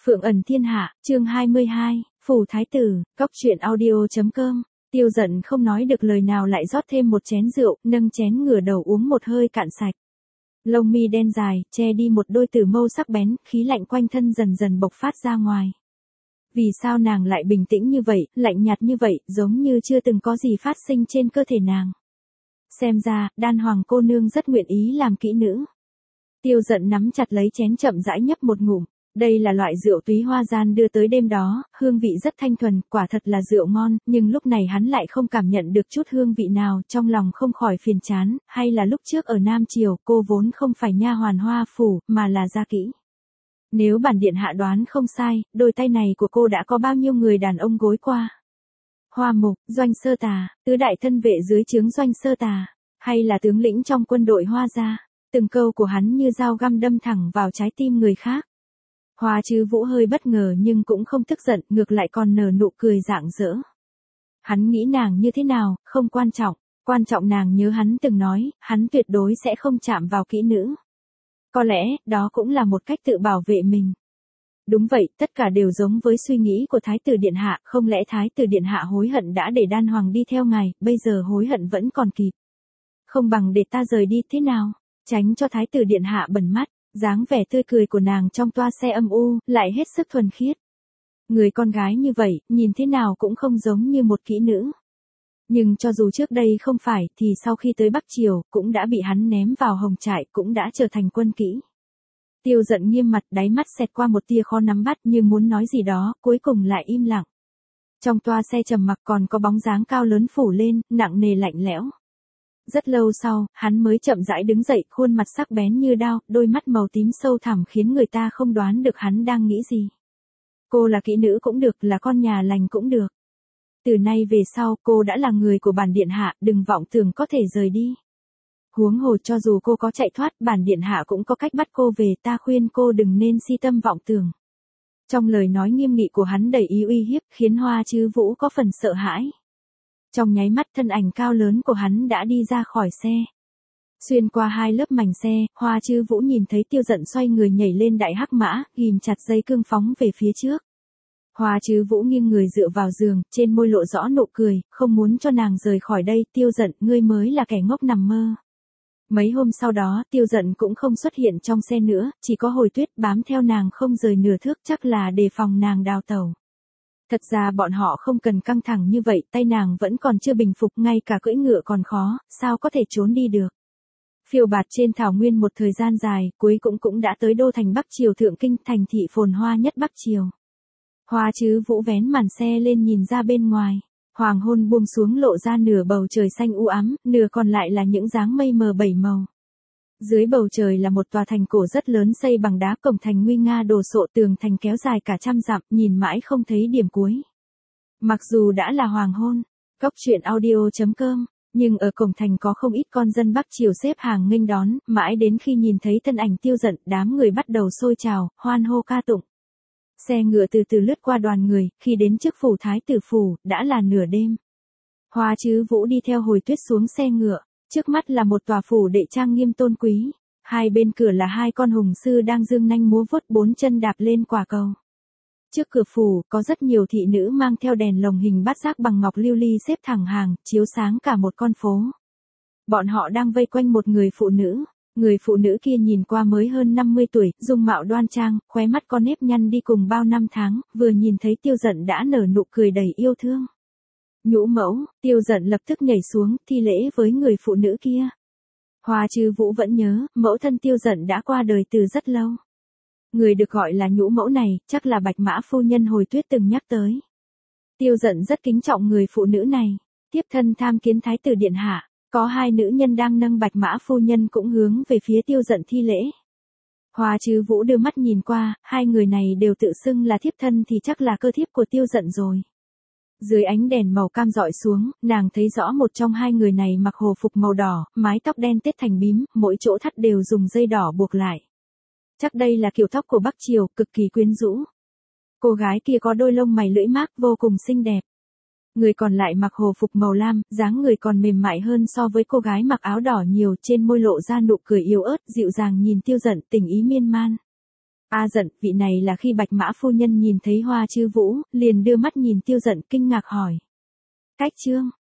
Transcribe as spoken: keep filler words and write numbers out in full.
Phượng ẩn thiên hạ, chương hai mươi hai, Phù Thái Tử, Cóc truyện audio.com. Tiêu Dận không nói được lời nào lại rót thêm một chén rượu, nâng chén ngửa đầu uống một hơi cạn sạch. Lông mi đen dài, che đi một đôi tử mâu sắc bén, khí lạnh quanh thân dần dần bộc phát ra ngoài. Vì sao nàng lại bình tĩnh như vậy, lạnh nhạt như vậy, giống như chưa từng có gì phát sinh trên cơ thể nàng. Xem ra, đan hoàng cô nương rất nguyện ý làm kỹ nữ. Tiêu Dận nắm chặt lấy chén chậm rãi nhấp một ngụm. Đây là loại rượu túy hoa gian đưa tới đêm đó, hương vị rất thanh thuần, quả thật là rượu ngon, nhưng lúc này hắn lại không cảm nhận được chút hương vị nào, trong lòng không khỏi phiền chán, hay là lúc trước ở Nam Triều, cô vốn không phải nha hoàn Hoa phủ, mà là gia kỹ. Nếu bản điện hạ đoán không sai, đôi tay này của cô đã có bao nhiêu người đàn ông gối qua. Hoa Mục, Doanh Sơ Tà, tứ đại thân vệ dưới trướng Doanh Sơ Tà, hay là tướng lĩnh trong quân đội Hoa gia, từng câu của hắn như dao găm đâm thẳng vào trái tim người khác. Hoa Chứ Vũ hơi bất ngờ nhưng cũng không tức giận, ngược lại còn nở nụ cười rạng rỡ. Hắn nghĩ nàng như thế nào, không quan trọng, quan trọng nàng nhớ hắn từng nói, hắn tuyệt đối sẽ không chạm vào kỹ nữ. Có lẽ, đó cũng là một cách tự bảo vệ mình. Đúng vậy, tất cả đều giống với suy nghĩ của Thái tử Điện Hạ, không lẽ Thái tử Điện Hạ hối hận đã để đan hoàng đi theo ngài, bây giờ hối hận vẫn còn kịp. Không bằng để ta rời đi thế nào, tránh cho Thái tử Điện Hạ bẩn mắt. Dáng vẻ tươi cười của nàng trong toa xe âm u, lại hết sức thuần khiết. Người con gái như vậy, nhìn thế nào cũng không giống như một kỹ nữ. Nhưng cho dù trước đây không phải, thì sau khi tới Bắc Triều, cũng đã bị hắn ném vào hồng trại, cũng đã trở thành quân kỹ. Tiêu Dận nghiêm mặt, đáy mắt xẹt qua một tia khó nắm bắt như muốn nói gì đó, cuối cùng lại im lặng. Trong toa xe trầm mặc còn có bóng dáng cao lớn phủ lên, nặng nề lạnh lẽo. Rất lâu sau, hắn mới chậm rãi đứng dậy, khuôn mặt sắc bén như đao, đôi mắt màu tím sâu thẳm khiến người ta không đoán được hắn đang nghĩ gì. Cô là kỹ nữ cũng được, là con nhà lành cũng được. Từ nay về sau, cô đã là người của bản điện hạ, đừng vọng tưởng có thể rời đi. Huống hồ cho dù cô có chạy thoát, bản điện hạ cũng có cách bắt cô về, ta khuyên cô đừng nên si tâm vọng tưởng. Trong lời nói nghiêm nghị của hắn đầy ý uy hiếp, khiến Hoa Chứ Vũ có phần sợ hãi. Trong nháy mắt thân ảnh cao lớn của hắn đã đi ra khỏi xe. Xuyên qua hai lớp mảnh xe, Hoa Chứ Vũ nhìn thấy Tiêu Dận xoay người nhảy lên đại hắc mã, ghim chặt dây cương phóng về phía trước. Hoa Chứ Vũ nghiêng người dựa vào giường, trên môi lộ rõ nụ cười, không muốn cho nàng rời khỏi đây. Tiêu Dận, ngươi mới là kẻ ngốc nằm mơ. Mấy hôm sau đó, Tiêu Dận cũng không xuất hiện trong xe nữa, chỉ có Hồi Tuyết bám theo nàng không rời nửa thước, chắc là đề phòng nàng đào tẩu. Thật ra bọn họ không cần căng thẳng như vậy, tay nàng vẫn còn chưa bình phục, ngay cả cưỡi ngựa còn khó, sao có thể trốn đi được. Phiêu bạt trên thảo nguyên một thời gian dài, cuối cũng cũng đã tới đô thành Bắc Triều Thượng Kinh, thành thị phồn hoa nhất Bắc Triều. Hoa Chứ Vũ vén màn xe lên nhìn ra bên ngoài. Hoàng hôn buông xuống lộ ra nửa bầu trời xanh u ám, nửa còn lại là những dáng mây mờ bảy màu. Dưới bầu trời là một tòa thành cổ rất lớn xây bằng đá, cổng thành nguy nga đồ sộ, tường thành kéo dài cả trăm dặm, nhìn mãi không thấy điểm cuối. Mặc dù đã là hoàng hôn, Cóc truyện audio.com, nhưng ở cổng thành có không ít con dân Bắc Triều xếp hàng nghênh đón, mãi đến khi nhìn thấy thân ảnh Tiêu Dận, đám người bắt đầu xôi trào, hoan hô ca tụng. Xe ngựa từ từ lướt qua đoàn người, khi đến trước phủ Thái tử phủ, đã là nửa đêm. Hoa Chứ Vũ đi theo Hồi Tuyết xuống xe ngựa. Trước mắt là một tòa phủ đệ trang nghiêm tôn quý, hai bên cửa là hai con hùng sư đang dương nanh múa vuốt, bốn chân đạp lên quả cầu. Trước cửa phủ, có rất nhiều thị nữ mang theo đèn lồng hình bát giác bằng ngọc lưu ly xếp thẳng hàng, chiếu sáng cả một con phố. Bọn họ đang vây quanh một người phụ nữ, người phụ nữ kia nhìn qua mới hơn năm mươi tuổi, dung mạo đoan trang, khóe mắt có nếp nhăn đi cùng bao năm tháng, vừa nhìn thấy Tiêu Dận đã nở nụ cười đầy yêu thương. Nhũ mẫu, Tiêu Dận lập tức nhảy xuống, thi lễ với người phụ nữ kia. Hoa Chứ Vũ vẫn nhớ, mẫu thân Tiêu Dận đã qua đời từ rất lâu. Người được gọi là nhũ mẫu này, chắc là Bạch Mã phu nhân Hồi Tuyết từng nhắc tới. Tiêu Dận rất kính trọng người phụ nữ này, tiếp thân tham kiến Thái tử Điện Hạ, có hai nữ nhân đang nâng Bạch Mã phu nhân cũng hướng về phía Tiêu Dận thi lễ. Hoa Chứ Vũ đưa mắt nhìn qua, hai người này đều tự xưng là thiếp thân thì chắc là cơ thiếp của Tiêu Dận rồi. Dưới ánh đèn màu cam rọi xuống, nàng thấy rõ một trong hai người này mặc hồ phục màu đỏ, mái tóc đen tết thành bím, mỗi chỗ thắt đều dùng dây đỏ buộc lại. Chắc đây là kiểu tóc của Bắc Triều, cực kỳ quyến rũ. Cô gái kia có đôi lông mày lưỡi mác vô cùng xinh đẹp. Người còn lại mặc hồ phục màu lam, dáng người còn mềm mại hơn so với cô gái mặc áo đỏ nhiều, trên môi lộ ra nụ cười yếu ớt, dịu dàng nhìn Tiêu Dận, tình ý miên man. A giận, vị này là khi Bạch Mã phu nhân nhìn thấy Hoa Chư Vũ, liền đưa mắt nhìn Tiêu Giận kinh ngạc hỏi. Cách Trương,